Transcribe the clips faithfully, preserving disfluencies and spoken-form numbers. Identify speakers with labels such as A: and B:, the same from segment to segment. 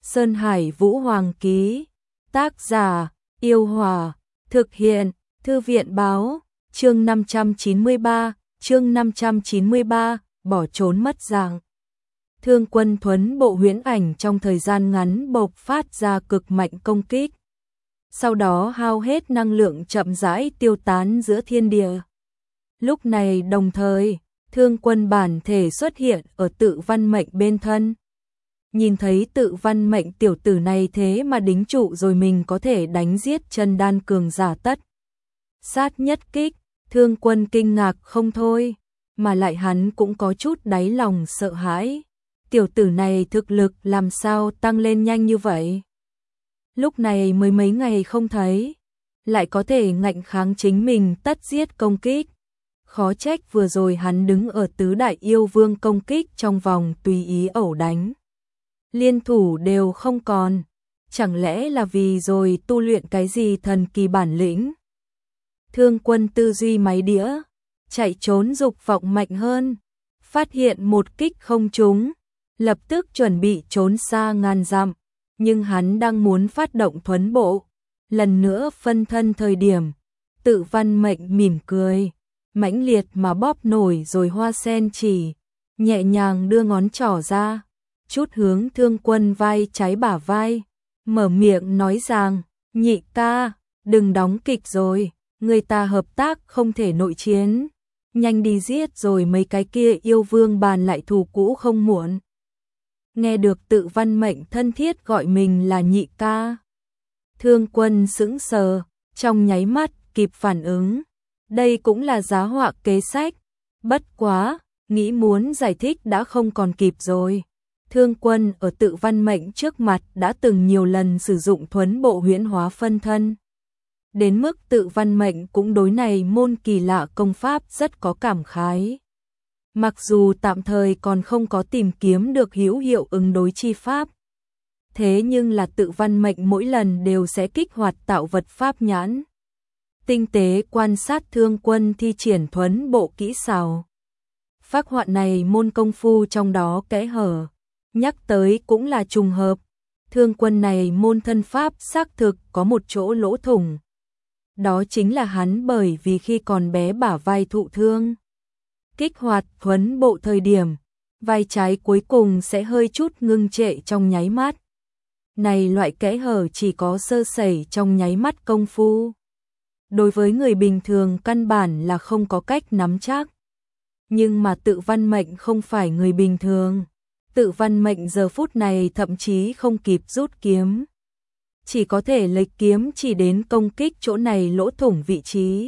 A: Sơn Hải Vũ Hoàng ký. Tác giả: Yêu Hòa. Thực hiện: Thư viện báo. Chương năm trăm chín mươi ba, chương năm trăm chín mươi ba, bỏ trốn mất dạng. Thương quân thuấn bộ huyễn ảnh trong thời gian ngắn bộc phát ra cực mạnh công kích. Sau đó hao hết năng lượng chậm rãi tiêu tán giữa thiên địa. Lúc này đồng thời, thương quân bản thể xuất hiện ở Tự Văn Mệnh bên thân. Nhìn thấy Tự Văn Mệnh tiểu tử này thế mà đính trụ rồi mình có thể đánh giết chân đan cường giả tất. Sát nhất kích, thương quân kinh ngạc không thôi, mà lại hắn cũng có chút đáy lòng sợ hãi. Tiểu tử này thực lực làm sao tăng lên nhanh như vậy? Lúc này mới mấy ngày không thấy, lại có thể ngạnh kháng chính mình tất giết công kích. Khó trách vừa rồi hắn đứng ở tứ đại yêu vương công kích trong vòng tùy ý ẩu đánh. Liên thủ đều không còn, chẳng lẽ là vì rồi tu luyện cái gì thần kỳ bản lĩnh? Thương quân tư duy máy đĩa, chạy trốn dục vọng mạnh hơn, phát hiện một kích không trúng, lập tức chuẩn bị trốn xa ngàn dặm, nhưng hắn đang muốn phát động thuấn bộ, lần nữa phân thân thời điểm, Tự Văn Mệnh mỉm cười, mãnh liệt mà bóp nổi rồi hoa sen chỉ, nhẹ nhàng đưa ngón trỏ ra, chút hướng thương quân vai trái bả vai, mở miệng nói rằng, nhị ca, đừng đóng kịch rồi, người ta hợp tác không thể nội chiến, nhanh đi giết rồi mấy cái kia yêu vương bàn lại thù cũ không muộn. Nghe được Tự Văn Mệnh thân thiết gọi mình là nhị ca. Thương quân sững sờ, trong nháy mắt kịp phản ứng. Đây cũng là giá họa kế sách. Bất quá, nghĩ muốn giải thích đã không còn kịp rồi. Thương quân ở Tự Văn Mệnh trước mặt đã từng nhiều lần sử dụng thuấn bộ huyễn hóa phân thân. Đến mức Tự Văn Mệnh cũng đối này môn kỳ lạ công pháp rất có cảm khái. Mặc dù tạm thời còn không có tìm kiếm được hữu hiệu ứng đối chi pháp. Thế nhưng là Tự Văn Mệnh mỗi lần đều sẽ kích hoạt tạo vật pháp nhãn. Tinh tế quan sát thương quân thi triển thuấn bộ kỹ xảo. Phác họa này môn công phu trong đó kẽ hở. Nhắc tới cũng là trùng hợp. Thương quân này môn thân pháp xác thực có một chỗ lỗ thủng. Đó chính là hắn bởi vì khi còn bé bả vai thụ thương. Kích hoạt thuấn bộ thời điểm, vai trái cuối cùng sẽ hơi chút ngưng trệ trong nháy mắt. Này loại kẽ hở chỉ có sơ sẩy trong nháy mắt công phu. Đối với người bình thường căn bản là không có cách nắm chắc. Nhưng mà Tự Văn Mệnh không phải người bình thường. Tự Văn Mệnh giờ phút này thậm chí không kịp rút kiếm. Chỉ có thể lấy kiếm chỉ đến công kích chỗ này lỗ thủng vị trí.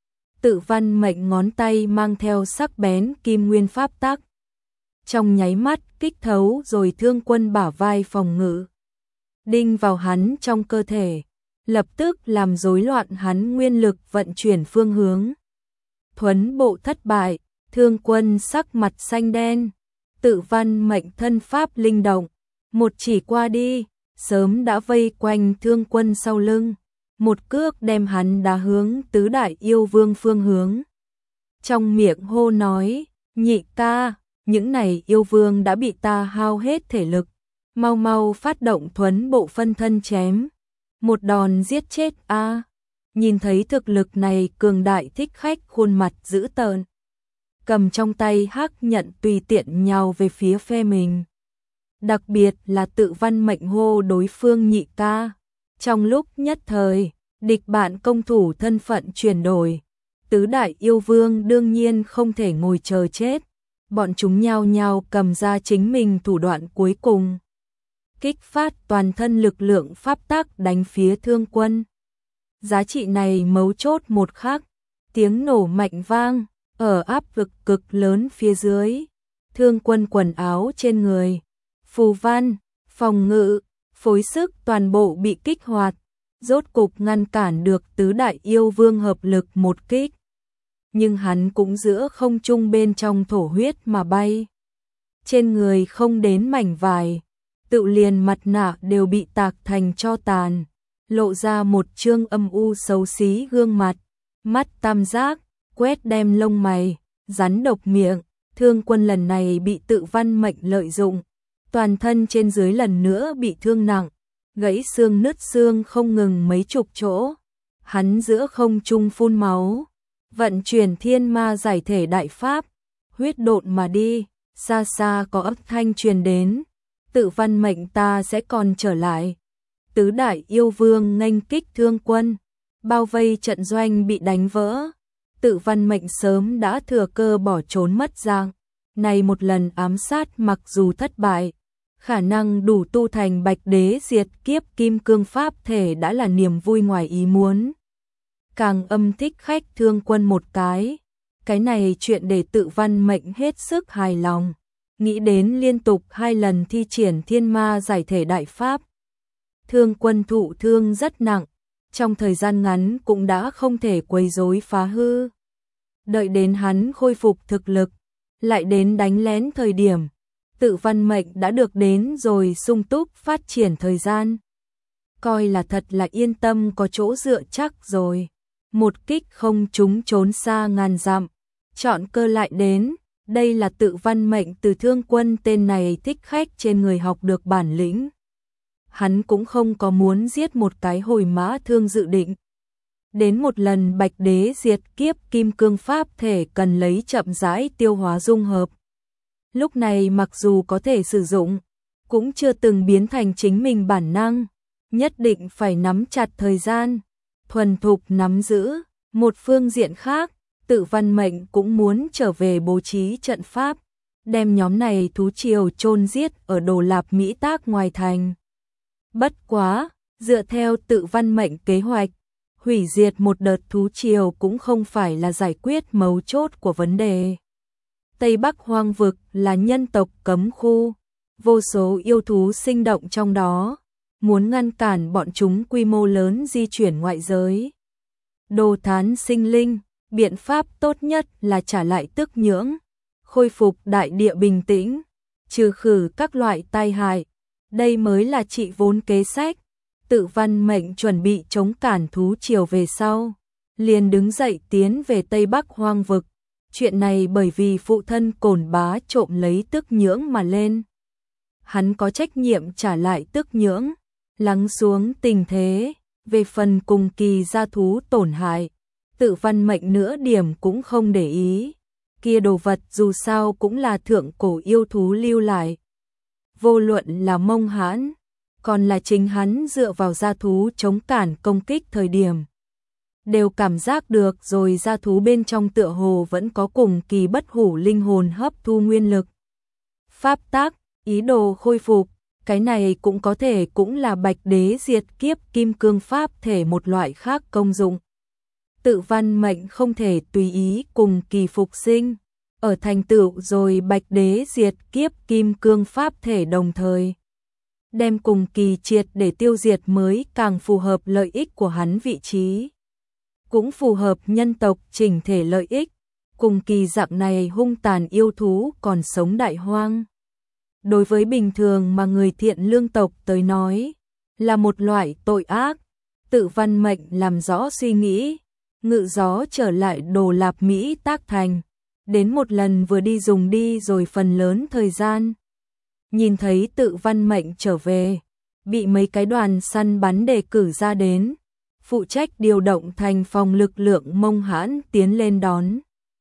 A: Tự Văn Mệnh ngón tay mang theo sắc bén kim nguyên pháp tắc. Trong nháy mắt kích thấu rồi thương quân bả vai phòng ngự. Đinh vào hắn trong cơ thể, lập tức làm rối loạn hắn nguyên lực vận chuyển phương hướng. Thuấn bộ thất bại, thương quân sắc mặt xanh đen. Tự Văn Mệnh thân pháp linh động, một chỉ qua đi, sớm đã vây quanh thương quân sau lưng. Một cước đem hắn đá hướng tứ đại yêu vương phương hướng. Trong miệng hô nói, nhị ca, những này yêu vương đã bị ta hao hết thể lực. Mau mau phát động thuấn bộ phân thân chém. Một đòn giết chết a. Nhìn thấy thực lực này cường đại thích khách khuôn mặt dữ tợn. Cầm trong tay hắc nhận tùy tiện nhào về phía phe mình. Đặc biệt là Tự Văn Mệnh hô đối phương nhị ca. Trong lúc nhất thời, địch bạn công thủ thân phận chuyển đổi. Tứ đại yêu vương đương nhiên không thể ngồi chờ chết. Bọn chúng nhao nhao cầm ra chính mình thủ đoạn cuối cùng. Kích phát toàn thân lực lượng pháp tắc đánh phía thương quân. Giá trị này mấu chốt một khắc. Tiếng nổ mạnh vang, ở áp lực cực lớn phía dưới. Thương quân quần áo trên người. Phù văn, phòng ngự, phối sức toàn bộ bị kích hoạt. Rốt cục ngăn cản được tứ đại yêu vương hợp lực một kích. Nhưng hắn cũng giữa không trung bên trong thổ huyết mà bay. Trên người không đến mảnh vải, tự liền mặt nạ đều bị tạc thành tro tàn, lộ ra một trương âm u xấu xí gương mặt, mắt tam giác, quét đem lông mày, rắn độc miệng. Thương quân lần này bị Tự Văn Mệnh lợi dụng, toàn thân trên dưới lần nữa bị thương nặng, gãy xương nứt xương không ngừng mấy chục chỗ. Hắn giữa không trung phun máu, vận chuyển thiên ma giải thể đại pháp, huyết độn mà đi, xa xa có âm thanh truyền đến, Tự Văn Mệnh ta sẽ còn trở lại. Tứ đại yêu vương nghênh kích thương quân, bao vây trận doanh bị đánh vỡ. Tự Văn Mệnh sớm đã thừa cơ bỏ trốn mất dạng, này một lần ám sát mặc dù thất bại, khả năng đủ tu thành Bạch Đế diệt kiếp kim cương pháp thể đã là niềm vui ngoài ý muốn. Càng âm thích khách thương quân một cái, cái này chuyện để Tự Văn Mệnh hết sức hài lòng, nghĩ đến liên tục hai lần thi triển thiên ma giải thể đại pháp. Thương quân thụ thương rất nặng, trong thời gian ngắn cũng đã không thể quấy rối phá hư. Đợi đến hắn khôi phục thực lực, lại đến đánh lén thời điểm, Tự Văn Mệnh đã được đến rồi sung túc phát triển thời gian. Coi là thật là yên tâm có chỗ dựa chắc rồi. Một kích không trúng trốn xa ngàn dặm, chọn cơ lại đến, đây là Tự Văn Mệnh từ thương quân tên này thích khách trên người học được bản lĩnh. Hắn cũng không có muốn giết một cái hồi mã thương dự định. Đến một lần Bạch Đế diệt kiếp kim cương pháp thể cần lấy chậm rãi tiêu hóa dung hợp. Lúc này mặc dù có thể sử dụng, cũng chưa từng biến thành chính mình bản năng, nhất định phải nắm chặt thời gian, thuần thục nắm giữ. Một phương diện khác, Tự Văn Mệnh cũng muốn trở về bố trí trận pháp, đem nhóm này thú triều chôn giết ở Đồ Lạp Mỹ Tác ngoài thành. Bất quá, dựa theo Tự Văn Mệnh kế hoạch, hủy diệt một đợt thú triều cũng không phải là giải quyết mấu chốt của vấn đề. Tây Bắc hoang vực là nhân tộc cấm khu, vô số yêu thú sinh động trong đó, muốn ngăn cản bọn chúng quy mô lớn di chuyển ngoại giới. Đồ thán sinh linh, biện pháp tốt nhất là trả lại tức nhưỡng, khôi phục đại địa bình tĩnh, trừ khử các loại tai hại. Đây mới là trị vốn kế sách. Tự Văn Mệnh chuẩn bị chống cản thú triều về sau, liền đứng dậy tiến về Tây Bắc hoang vực. Chuyện này bởi vì phụ thân Cổn Bá trộm lấy tức nhưỡng mà lên. Hắn có trách nhiệm trả lại tức nhưỡng, lắng xuống tình thế. Về phần cùng kỳ gia thú tổn hại, Tự Văn Mệnh nửa điểm cũng không để ý. Kia đồ vật dù sao cũng là thượng cổ yêu thú lưu lại. Vô luận là Mông Hãn, còn là chính hắn dựa vào gia thú chống cản công kích thời điểm, đều cảm giác được rồi gia thú bên trong tựa hồ vẫn có cùng kỳ bất hủ linh hồn hấp thu nguyên lực. Pháp tác, ý đồ khôi phục, cái này cũng có thể cũng là Bạch Đế diệt kiếp kim cương pháp thể một loại khác công dụng. Tự Văn Mệnh không thể tùy ý cùng kỳ phục sinh, ở thành tựu rồi Bạch Đế diệt kiếp kim cương pháp thể đồng thời. Đem cùng kỳ triệt để tiêu diệt mới càng phù hợp lợi ích của hắn vị trí. Cũng phù hợp nhân tộc chỉnh thể lợi ích, cùng kỳ dạng này hung tàn yêu thú còn sống đại hoang. Đối với bình thường mà người thiện lương tộc tới nói, là một loại tội ác. Tự Văn Mệnh làm rõ suy nghĩ, ngự gió trở lại Đồ Lạp Mỹ Tác thành, đến một lần vừa đi dùng đi rồi phần lớn thời gian. Nhìn thấy Tự Văn Mệnh trở về, bị mấy cái đoàn săn bắn đề cử ra đến, phụ trách điều động thành phòng lực lượng Mông Hãn tiến lên đón.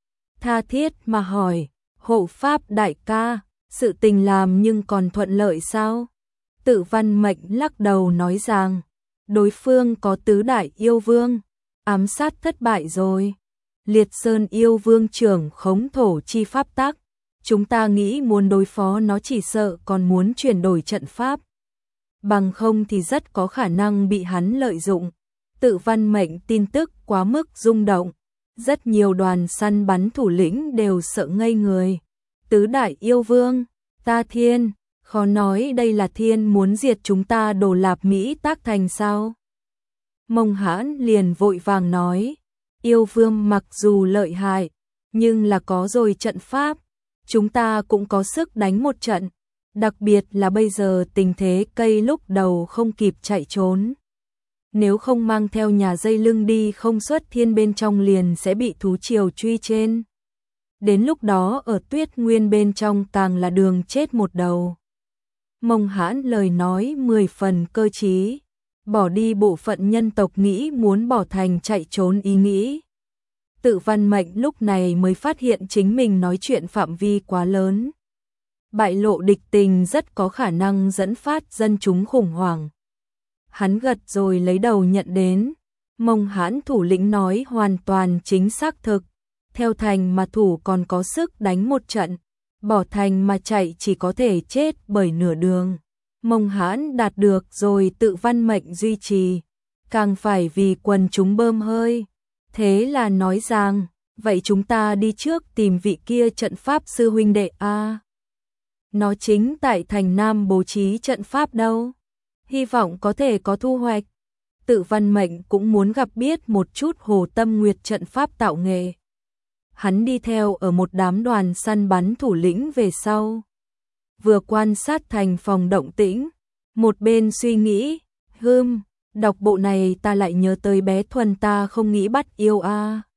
A: Tha thiết mà hỏi, hộ pháp đại ca, sự tình làm nhưng còn thuận lợi sao? Tự Văn Mệnh lắc đầu nói rằng, đối phương có tứ đại yêu vương, ám sát thất bại rồi. Liệt Sơn yêu vương trưởng khống thổ chi pháp tắc, chúng ta nghĩ muốn đối phó nó chỉ sợ còn muốn chuyển đổi trận pháp. Bằng không thì rất có khả năng bị hắn lợi dụng. Tự Văn Mệnh tin tức quá mức rung động, rất nhiều đoàn săn bắn thủ lĩnh đều sợ ngây người. Tứ đại yêu vương, ta thiên, khó nói đây là thiên muốn diệt chúng ta Đồ Lạp Mỹ Tác thành sao? Mông Hãn liền vội vàng nói, yêu vương mặc dù lợi hại, nhưng là có rồi trận pháp, chúng ta cũng có sức đánh một trận, đặc biệt là bây giờ tình thế cây lúc đầu không kịp chạy trốn. Nếu không mang theo nhà dây lưng đi không xuất thiên bên trong liền sẽ bị thú triều truy trên. Đến lúc đó ở Tuyết Nguyên bên trong càng là đường chết một đầu. Mông Hãn lời nói mười phần cơ trí, bỏ đi bộ phận nhân tộc nghĩ muốn bỏ thành chạy trốn ý nghĩ. Tự Văn Mệnh lúc này mới phát hiện chính mình nói chuyện phạm vi quá lớn. Bại lộ địch tình rất có khả năng dẫn phát dân chúng khủng hoảng. Hắn gật rồi lấy đầu nhận đến. Mông Hãn thủ lĩnh nói hoàn toàn chính xác thực. Theo thành mà thủ còn có sức đánh một trận. Bỏ thành mà chạy chỉ có thể chết bởi nửa đường. Mông Hãn đạt được rồi Tự Văn Mệnh duy trì. Càng phải vì quần chúng bơm hơi. Thế là nói rằng, vậy chúng ta đi trước tìm vị kia trận pháp sư huynh đệ a. Nó chính tại thành Nam bố trí trận pháp đâu. Hy vọng có thể có thu hoạch. Tự Văn Mệnh cũng muốn gặp biết một chút Hồ Tâm Nguyệt trận pháp tạo nghệ. Hắn đi theo ở một đám đoàn săn bắn thủ lĩnh về sau. Vừa quan sát thành phòng động tĩnh, một bên suy nghĩ, hưm, đọc bộ này ta lại nhớ tới bé Thuần ta không nghĩ bắt yêu a.